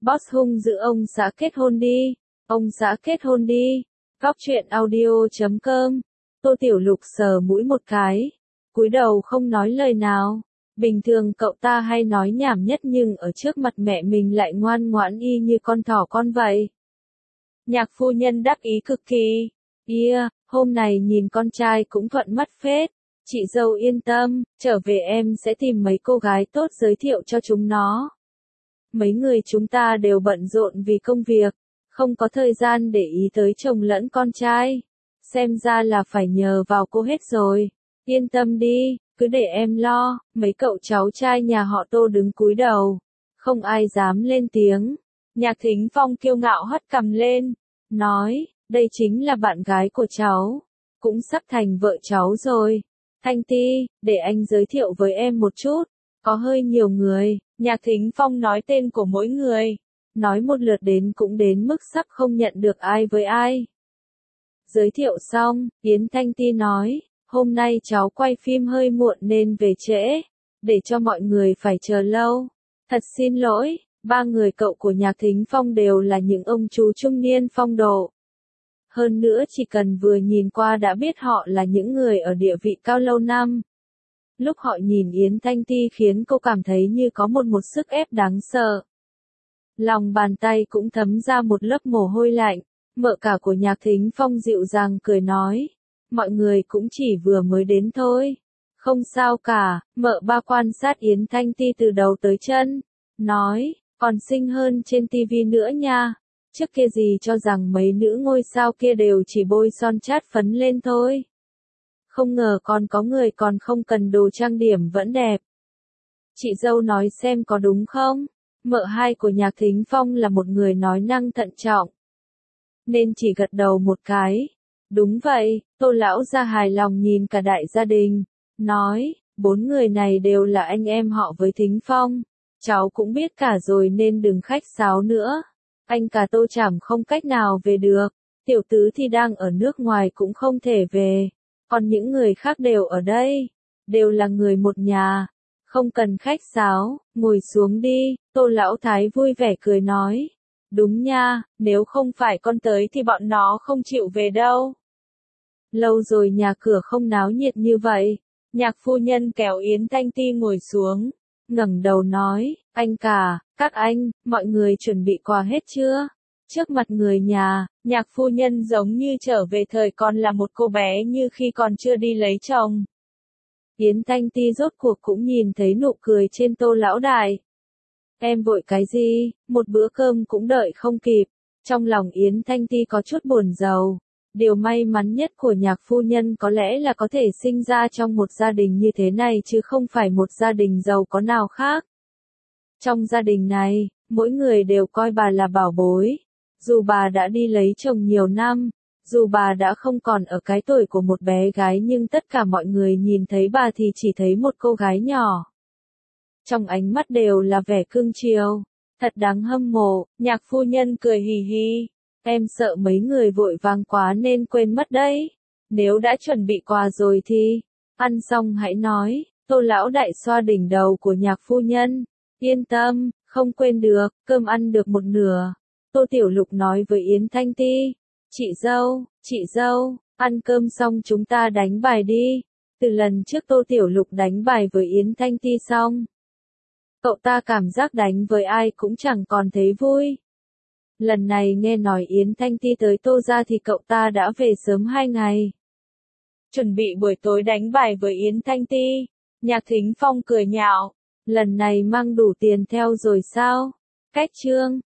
Boss hung dữ ông xã kết hôn đi. Ông xã kết hôn đi. Góc truyện audio.com. Tô Tiểu Lục sờ mũi một cái, cúi đầu không nói lời nào. Bình thường cậu ta hay nói nhảm nhất nhưng ở trước mặt mẹ mình lại ngoan ngoãn y như con thỏ con vậy. Nhạc phu nhân đắc ý cực kỳ. Hôm này nhìn con trai cũng thuận mắt phết. Chị dâu yên tâm, trở về em sẽ tìm mấy cô gái tốt giới thiệu cho chúng nó. Mấy người chúng ta đều bận rộn vì công việc, không có thời gian để ý tới chồng lẫn con trai. Xem ra là phải nhờ vào cô hết rồi. Yên tâm đi, cứ để em lo. Mấy cậu cháu trai nhà họ Tô đứng cúi đầu, không ai dám lên tiếng. Nhạc Thính Phong kiêu ngạo hất cằm lên, nói, đây chính là bạn gái của cháu, cũng sắp thành vợ cháu rồi. Thanh Ti, để anh giới thiệu với em một chút. Có hơi nhiều người. Nhạc Thính Phong nói tên của mỗi người, nói một lượt đến cũng đến mức sắp không nhận được ai với ai. Giới thiệu xong, Yến Thanh Ti nói, hôm nay cháu quay phim hơi muộn nên về trễ, để cho mọi người phải chờ lâu. Thật xin lỗi, ba người cậu của Nhạc Thính Phong đều là những ông chú trung niên phong độ. Hơn nữa chỉ cần vừa nhìn qua đã biết họ là những người ở địa vị cao lâu năm. Lúc họ nhìn Yến Thanh Ti khiến cô cảm thấy như có một sức ép đáng sợ. Lòng bàn tay cũng thấm ra một lớp mồ hôi lạnh. Mợ cả của Nhạc Thính Phong dịu dàng cười nói, mọi người cũng chỉ vừa mới đến thôi. Không sao cả, mợ ba quan sát Yến Thanh Ti từ đầu tới chân, nói, còn xinh hơn trên tivi nữa nha. Trước kia gì cho rằng mấy nữ ngôi sao kia đều chỉ bôi son chát phấn lên thôi. Không ngờ còn có người còn không cần đồ trang điểm vẫn đẹp. Chị dâu nói xem có đúng không? Mợ hai của Nhạc Thính Phong là một người nói năng thận trọng, nên chỉ gật đầu một cái. Đúng vậy, Tô lão gia hài lòng nhìn cả đại gia đình, nói, 4 người này đều là anh em họ với Thính Phong. Cháu cũng biết cả rồi nên đừng khách sáo nữa. Anh cả Tô Trảm không cách nào về được, tiểu tứ thì đang ở nước ngoài cũng không thể về. Còn những người khác đều ở đây, đều là người một nhà, không cần khách sáo, ngồi xuống đi. Tô lão thái vui vẻ cười nói, đúng nha, nếu không phải con tới thì bọn nó không chịu về đâu. Lâu rồi nhà cửa không náo nhiệt như vậy. Nhạc phu nhân kéo Yến Thanh Ti ngồi xuống, ngẩng đầu nói, anh cả, các anh, mọi người chuẩn bị quà hết chưa? Trước mặt người nhà, Nhạc phu nhân giống như trở về thời còn là một cô bé như khi còn chưa đi lấy chồng. Yến Thanh Ti rốt cuộc cũng nhìn thấy nụ cười trên Tô lão đại. Em vội cái gì, một bữa cơm cũng đợi không kịp. Trong lòng Yến Thanh Ti có chút buồn rầu. Điều may mắn nhất của Nhạc phu nhân có lẽ là có thể sinh ra trong một gia đình như thế này chứ không phải một gia đình giàu có nào khác. Trong gia đình này, mỗi người đều coi bà là bảo bối. Dù bà đã đi lấy chồng nhiều năm, dù bà đã không còn ở cái tuổi của một bé gái nhưng tất cả mọi người nhìn thấy bà thì chỉ thấy một cô gái nhỏ. Trong ánh mắt đều là vẻ cưng chiều, thật đáng hâm mộ. Nhạc phu nhân cười hì hì, em sợ mấy người vội vàng quá nên quên mất đấy. Nếu đã chuẩn bị quà rồi thì, ăn xong hãy nói. Tô lão đại xoa đỉnh đầu của Nhạc phu nhân, yên tâm, không quên được, cơm ăn được một nửa. Tô Tiểu Lục nói với Yến Thanh Ti, chị dâu, ăn cơm xong chúng ta đánh bài đi. Từ lần trước Tô Tiểu Lục đánh bài với Yến Thanh Ti xong, cậu ta cảm giác đánh với ai cũng chẳng còn thấy vui. Lần này nghe nói Yến Thanh Ti tới Tô gia thì cậu ta đã về sớm 2 ngày. Chuẩn bị buổi tối đánh bài với Yến Thanh Ti. Nhạc Thính Phong cười nhạo, lần này mang đủ tiền theo rồi sao? Cách chương